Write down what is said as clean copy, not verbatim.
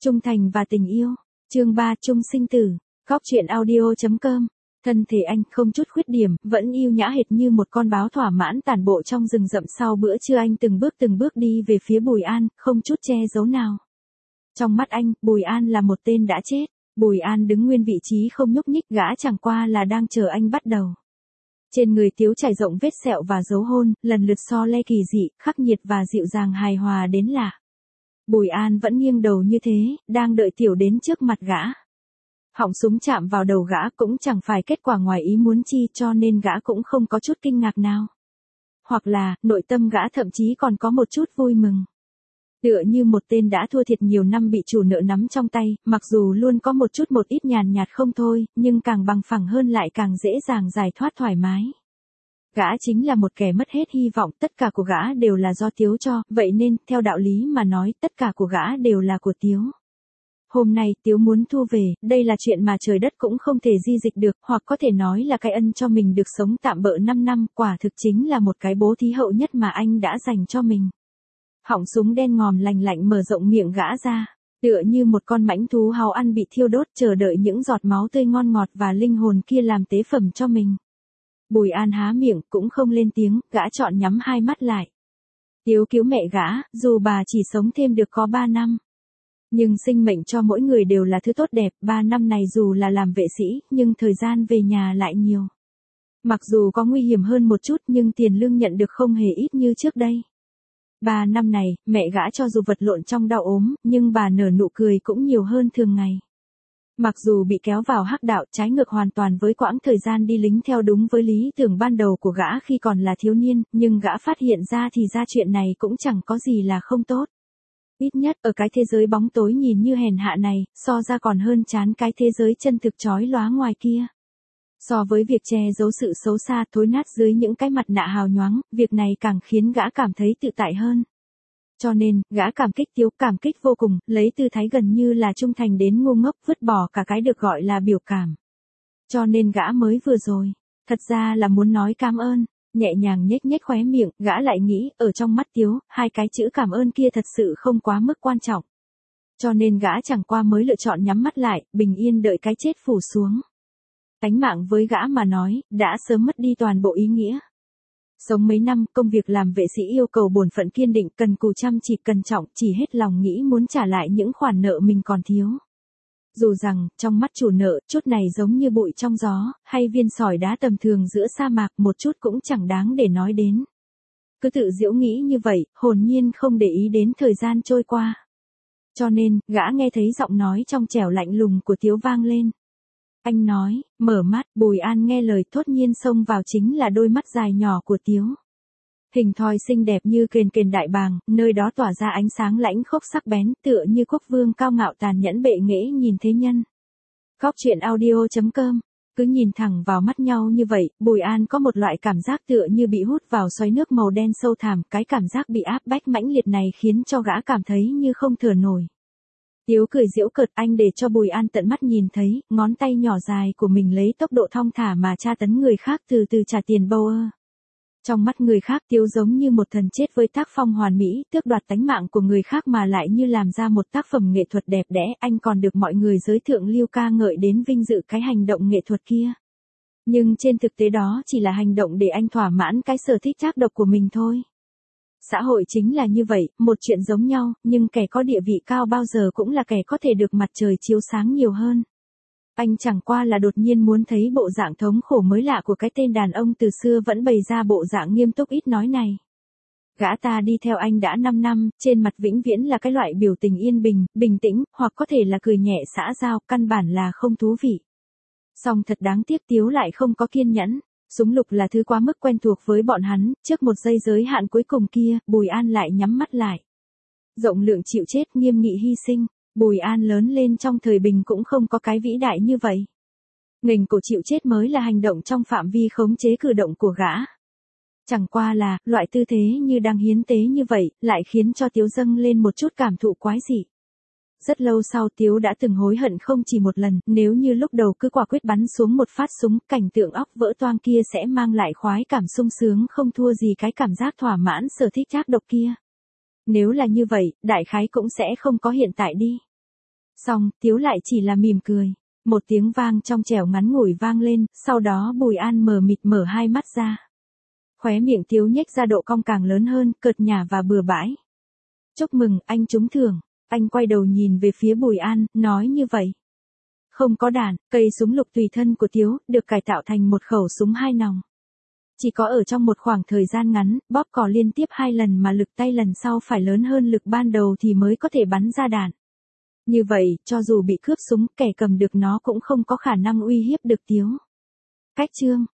Trung thành và tình yêu. Chương 3 Chung sinh tử. Góc truyện audio.com. Thân thể anh không chút khuyết điểm, vẫn yêu nhã hệt như một con báo thỏa mãn tản bộ trong rừng rậm. Sau bữa trưa anh từng bước đi về phía Bùi An, không chút che giấu nào. Trong mắt anh, Bùi An là một tên đã chết. Bùi An đứng nguyên vị trí không nhúc nhích, gã chẳng qua là đang chờ anh bắt đầu. Trên người Tiếu trải rộng vết sẹo và dấu hôn, lần lượt so le kỳ dị, khắc nghiệt và dịu dàng hài hòa đến lạ. Bùi An vẫn nghiêng đầu như thế, đang đợi Tiểu đến trước mặt gã. Họng súng chạm vào đầu gã cũng chẳng phải kết quả ngoài ý muốn chi, cho nên gã cũng không có chút kinh ngạc nào. Hoặc là, nội tâm gã thậm chí còn có một chút vui mừng. Tựa như một tên đã thua thiệt nhiều năm bị chủ nợ nắm trong tay, mặc dù luôn có một ít nhàn nhạt không thôi, nhưng càng bằng phẳng hơn lại càng dễ dàng giải thoát thoải mái. Gã chính là một kẻ mất hết hy vọng, tất cả của gã đều là do Tiếu cho, vậy nên, theo đạo lý mà nói, tất cả của gã đều là của Tiếu. Hôm nay Tiếu muốn thu về, đây là chuyện mà trời đất cũng không thể di dịch được, hoặc có thể nói là cái ân cho mình được sống tạm bợ 5 năm, quả thực chính là một cái bố thí hậu nhất mà anh đã dành cho mình. Họng súng đen ngòm lành lạnh mở rộng miệng gã ra, tựa như một con mãnh thú háo ăn bị thiêu đốt, chờ đợi những giọt máu tươi ngon ngọt và linh hồn kia làm tế phẩm cho mình. Bùi An há miệng, cũng không lên tiếng, gã chọn nhắm hai mắt lại. Tiếu cứu mẹ gã, dù bà chỉ sống thêm được có 3 năm. Nhưng sinh mệnh cho mỗi người đều là thứ tốt đẹp, 3 năm này dù là làm vệ sĩ, nhưng thời gian về nhà lại nhiều. Mặc dù có nguy hiểm hơn một chút nhưng tiền lương nhận được không hề ít như trước đây. 3 năm này, mẹ gã cho dù vật lộn trong đau ốm, nhưng bà nở nụ cười cũng nhiều hơn thường ngày. Mặc dù bị kéo vào hắc đạo, trái ngược hoàn toàn với quãng thời gian đi lính theo đúng với lý tưởng ban đầu của gã khi còn là thiếu niên, nhưng gã phát hiện ra thì ra chuyện này cũng chẳng có gì là không tốt. Ít nhất, ở cái thế giới bóng tối nhìn như hèn hạ này, so ra còn hơn chán cái thế giới chân thực chói lóa ngoài kia. So với việc che giấu sự xấu xa thối nát dưới những cái mặt nạ hào nhoáng, việc này càng khiến gã cảm thấy tự tại hơn. Cho nên, gã cảm kích Tiếu, cảm kích vô cùng, lấy tư thái gần như là trung thành đến ngu ngốc, vứt bỏ cả cái được gọi là biểu cảm. Cho nên gã mới vừa rồi, thật ra là muốn nói cảm ơn, nhẹ nhàng nhếch nhếch khóe miệng, gã lại nghĩ, ở trong mắt Tiếu, hai cái chữ cảm ơn kia thật sự không quá mức quan trọng. Cho nên gã chẳng qua mới lựa chọn nhắm mắt lại, bình yên đợi cái chết phủ xuống. Tánh mạng với gã mà nói, đã sớm mất đi toàn bộ ý nghĩa. Sống mấy năm, công việc làm vệ sĩ yêu cầu bổn phận kiên định, cần cù chăm chỉ, cẩn trọng, chỉ hết lòng nghĩ muốn trả lại những khoản nợ mình còn thiếu. Dù rằng, trong mắt chủ nợ, chút này giống như bụi trong gió, hay viên sỏi đá tầm thường giữa sa mạc, một chút cũng chẳng đáng để nói đến. Cứ tự giễu nghĩ như vậy, hồn nhiên không để ý đến thời gian trôi qua. Cho nên, gã nghe thấy giọng nói trong trẻo lạnh lùng của Tiếu vang lên. Anh nói, mở mắt, Bùi An nghe lời thốt nhiên xông vào chính là đôi mắt dài nhỏ của Tiếu. Hình thoi xinh đẹp như kền đại bàng, nơi đó tỏa ra ánh sáng lãnh khốc sắc bén, tựa như quốc vương cao ngạo tàn nhẫn bệ nghệ nhìn thế nhân. Góc truyện audio.com. Cứ nhìn thẳng vào mắt nhau như vậy, Bùi An có một loại cảm giác tựa như bị hút vào xoáy nước màu đen sâu thẳm, cái cảm giác bị áp bách mãnh liệt này khiến cho gã cảm thấy như không thở nổi. Tiếu cười giễu cợt, anh để cho Bùi An tận mắt nhìn thấy, ngón tay nhỏ dài của mình lấy tốc độ thong thả mà tra tấn người khác từ từ trả tiền bâu ơ. Trong mắt người khác Tiếu giống như một thần chết với tác phong hoàn mỹ, tước đoạt tánh mạng của người khác mà lại như làm ra một tác phẩm nghệ thuật đẹp đẽ, anh còn được mọi người giới thượng lưu ca ngợi đến vinh dự cái hành động nghệ thuật kia. Nhưng trên thực tế đó chỉ là hành động để anh thỏa mãn cái sở thích ác độc của mình thôi. Xã hội chính là như vậy, một chuyện giống nhau, nhưng kẻ có địa vị cao bao giờ cũng là kẻ có thể được mặt trời chiếu sáng nhiều hơn. Anh chẳng qua là đột nhiên muốn thấy bộ dạng thống khổ mới lạ của cái tên đàn ông từ xưa vẫn bày ra bộ dạng nghiêm túc ít nói này. Gã ta đi theo anh đã 5 năm, trên mặt vĩnh viễn là cái loại biểu tình yên bình, bình tĩnh, hoặc có thể là cười nhẹ xã giao, căn bản là không thú vị. Song thật đáng tiếc Tiếu lại không có kiên nhẫn. Súng lục là thứ quá mức quen thuộc với bọn hắn, trước một giây giới hạn cuối cùng kia, Bùi An lại nhắm mắt lại. Rộng lượng chịu chết, nghiêm nghị hy sinh, Bùi An lớn lên trong thời bình cũng không có cái vĩ đại như vậy. Nghềnh cổ chịu chết mới là hành động trong phạm vi khống chế cử động của gã. Chẳng qua là, loại tư thế như đang hiến tế như vậy, lại khiến cho Tiếu dâng lên một chút cảm thụ quái dị. Rất lâu sau Tiếu đã từng hối hận không chỉ một lần, nếu như lúc đầu cứ quả quyết bắn xuống một phát súng, cảnh tượng óc vỡ toang kia sẽ mang lại khoái cảm sung sướng không thua gì cái cảm giác thỏa mãn sở thích ác độc kia. Nếu là như vậy, đại khái cũng sẽ không có hiện tại đi. Xong, Tiếu lại chỉ là mỉm cười. Một tiếng vang trong trẻo ngắn ngủi vang lên, sau đó Bùi An mờ mịt mở hai mắt ra. Khóe miệng Tiếu nhếch ra độ cong càng lớn hơn, cợt nhả và bừa bãi. Chúc mừng, anh trúng thưởng. Anh quay đầu nhìn về phía Bùi An, nói như vậy. Không có đạn, cây súng lục tùy thân của Tiếu, được cải tạo thành một khẩu súng 2 nòng. Chỉ có ở trong một khoảng thời gian ngắn, bóp cò liên tiếp 2 lần mà lực tay lần sau phải lớn hơn lực ban đầu thì mới có thể bắn ra đạn. Như vậy, cho dù bị cướp súng, kẻ cầm được nó cũng không có khả năng uy hiếp được Tiếu. Cách chương